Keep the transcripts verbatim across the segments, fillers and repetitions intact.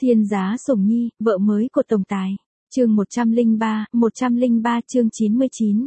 Thiên giá sủng nhi, vợ mới của tổng tài. Chương một trăm lẻ ba, một trăm lẻ ba chương chín mươi chín.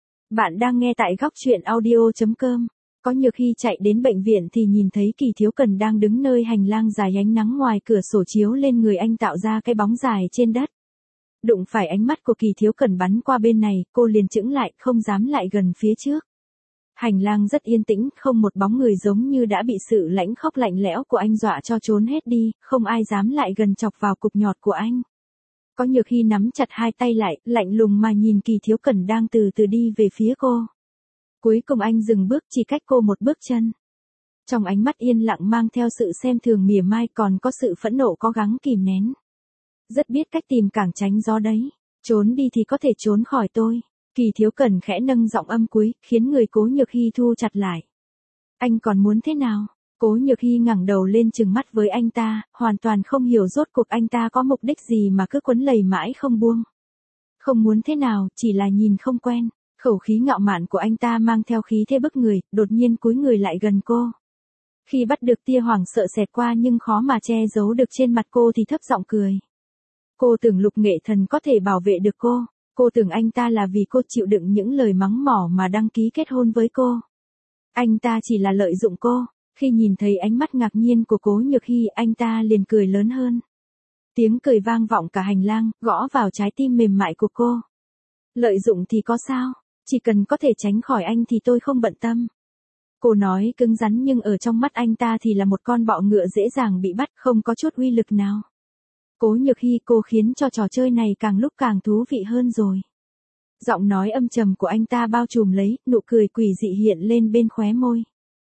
Bạn đang nghe tại góc truyện audio chấm com. Có nhiều khi chạy đến bệnh viện thì nhìn thấy Kỳ Thiếu Cần đang đứng nơi hành lang dài ánh nắng ngoài cửa sổ chiếu lên người anh tạo ra cái bóng dài trên đất. Đụng phải ánh mắt của Kỳ Thiếu Cần bắn qua bên này, cô liền chững lại, không dám lại gần phía trước. Hành lang rất yên tĩnh, không một bóng người, giống như đã bị sự lãnh khốc lạnh lẽo của anh dọa cho trốn hết đi, không ai dám lại gần chọc vào cục nhọt của anh. Có nhiều khi nắm chặt hai tay lại, lạnh lùng mà nhìn Kỳ Thiếu Cần đang từ từ đi về phía cô. Cuối cùng anh dừng bước, chỉ cách cô một bước chân. Trong ánh mắt yên lặng mang theo sự xem thường mỉa mai, còn có sự phẫn nộ cố gắng kìm nén. Rất biết cách tìm cảng tránh gió đấy. Trốn đi thì có thể trốn khỏi tôi. Kỳ Thiếu Cần khẽ nâng giọng âm cuối, khiến người Cố Nhược Hy thu chặt lại. Anh còn muốn thế nào? Cố Nhược Hy ngẩng đầu lên trừng mắt với anh ta, hoàn toàn không hiểu rốt cuộc anh ta có mục đích gì mà cứ quấn lầy mãi không buông. Không muốn thế nào, chỉ là nhìn không quen. Khẩu khí ngạo mạn của anh ta mang theo khí thế bức người, đột nhiên cúi người lại gần cô. Khi bắt được tia hoảng sợ xẹt qua nhưng khó mà che giấu được trên mặt cô thì thấp giọng cười. Cô tưởng Lục Nghệ Thần có thể bảo vệ được cô. Cô tưởng anh ta là vì cô chịu đựng những lời mắng mỏ mà đăng ký kết hôn với cô. Anh ta chỉ là lợi dụng cô. Khi nhìn thấy ánh mắt ngạc nhiên của Cố Nhược Hy, anh ta liền cười lớn hơn. Tiếng cười vang vọng cả hành lang, gõ vào trái tim mềm mại của cô. Lợi dụng thì có sao? Chỉ cần có thể tránh khỏi anh thì tôi không bận tâm. Cô nói cứng rắn nhưng ở trong mắt anh ta thì là một con bọ ngựa dễ dàng bị bắt, không có chút uy lực nào. Cố Nhược Hy, cô khiến cho trò chơi này càng lúc càng thú vị hơn rồi. Giọng nói âm trầm của anh ta bao trùm lấy, nụ cười quỷ dị hiện lên bên khóe môi.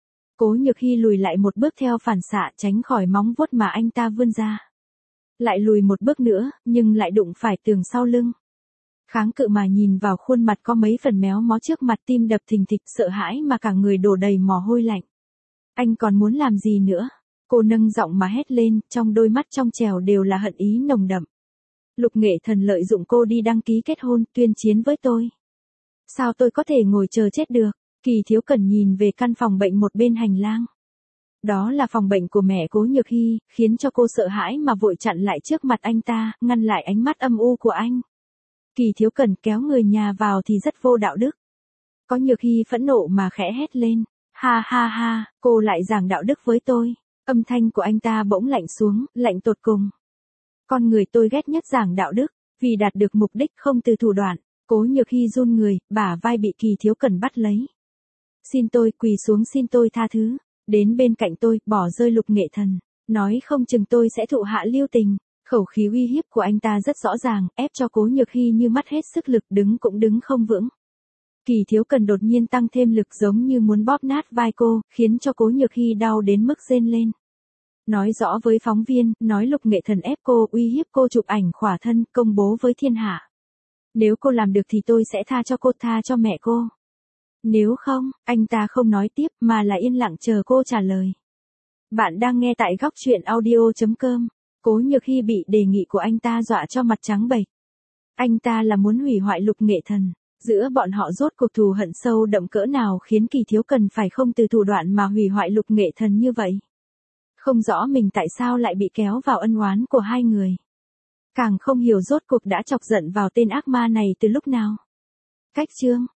Cố Nhược Hy lùi lại một bước theo phản xạ, tránh khỏi móng vuốt mà anh ta vươn ra. Lại lùi một bước nữa, nhưng lại đụng phải tường sau lưng. Kháng cự mà nhìn vào khuôn mặt có mấy phần méo mó trước mặt, tim đập thình thịch, sợ hãi mà cả người đổ đầy mồ hôi lạnh. Anh còn muốn làm gì nữa? Cô nâng giọng mà hét lên, trong đôi mắt trong trèo đều là hận ý nồng đậm. Lục Nghệ Thần lợi dụng cô đi đăng ký kết hôn, tuyên chiến với tôi. Sao tôi có thể ngồi chờ chết được? Kỳ Thiếu Cần nhìn về căn phòng bệnh một bên hành lang. Đó là phòng bệnh của mẹ Cố Nhược Hy, khiến cho cô sợ hãi mà vội chặn lại trước mặt anh ta, ngăn lại ánh mắt âm u của anh. Kỳ Thiếu Cần kéo người nhà vào thì rất vô đạo đức. Có Nhược Hy phẫn nộ mà khẽ hét lên. Ha ha ha, cô lại giảng đạo đức với tôi. Âm thanh của anh ta bỗng lạnh xuống, lạnh tột cùng. Con người tôi ghét nhất giảng đạo đức, vì đạt được mục đích không từ thủ đoạn. Cố Nhược Hy run người, bả vai bị Kỳ Thiếu Cần bắt lấy. Xin tôi, quỳ xuống xin tôi tha thứ. Đến bên cạnh tôi, bỏ rơi Lục Nghệ Thần. Nói không chừng tôi sẽ thụ hạ lưu tình. Khẩu khí uy hiếp của anh ta rất rõ ràng, ép cho Cố Nhược Hy như mất hết sức lực, đứng cũng đứng không vững. Kỳ Thiếu Cần đột nhiên tăng thêm lực, giống như muốn bóp nát vai cô, khiến cho Cố Nhược Hy đau đến mức rên lên. Nói rõ với phóng viên, nói Lục Nghệ Thần ép cô, uy hiếp cô chụp ảnh khỏa thân, công bố với thiên hạ. Nếu cô làm được thì tôi sẽ tha cho cô, tha cho mẹ cô. Nếu không, anh ta không nói tiếp mà là yên lặng chờ cô trả lời. Bạn đang nghe tại góc truyện audio chấm com. Cố Nhược Hy bị đề nghị của anh ta dọa cho mặt trắng bệch. Anh ta là muốn hủy hoại Lục Nghệ Thần. Giữa bọn họ rốt cuộc thù hận sâu đậm cỡ nào khiến Kỳ Thiếu Cần phải không từ thủ đoạn mà hủy hoại Lục Nghệ Thần như vậy. Không rõ mình tại sao lại bị kéo vào ân oán của hai người. Càng không hiểu rốt cuộc đã chọc giận vào tên ác ma này từ lúc nào. Cách chương.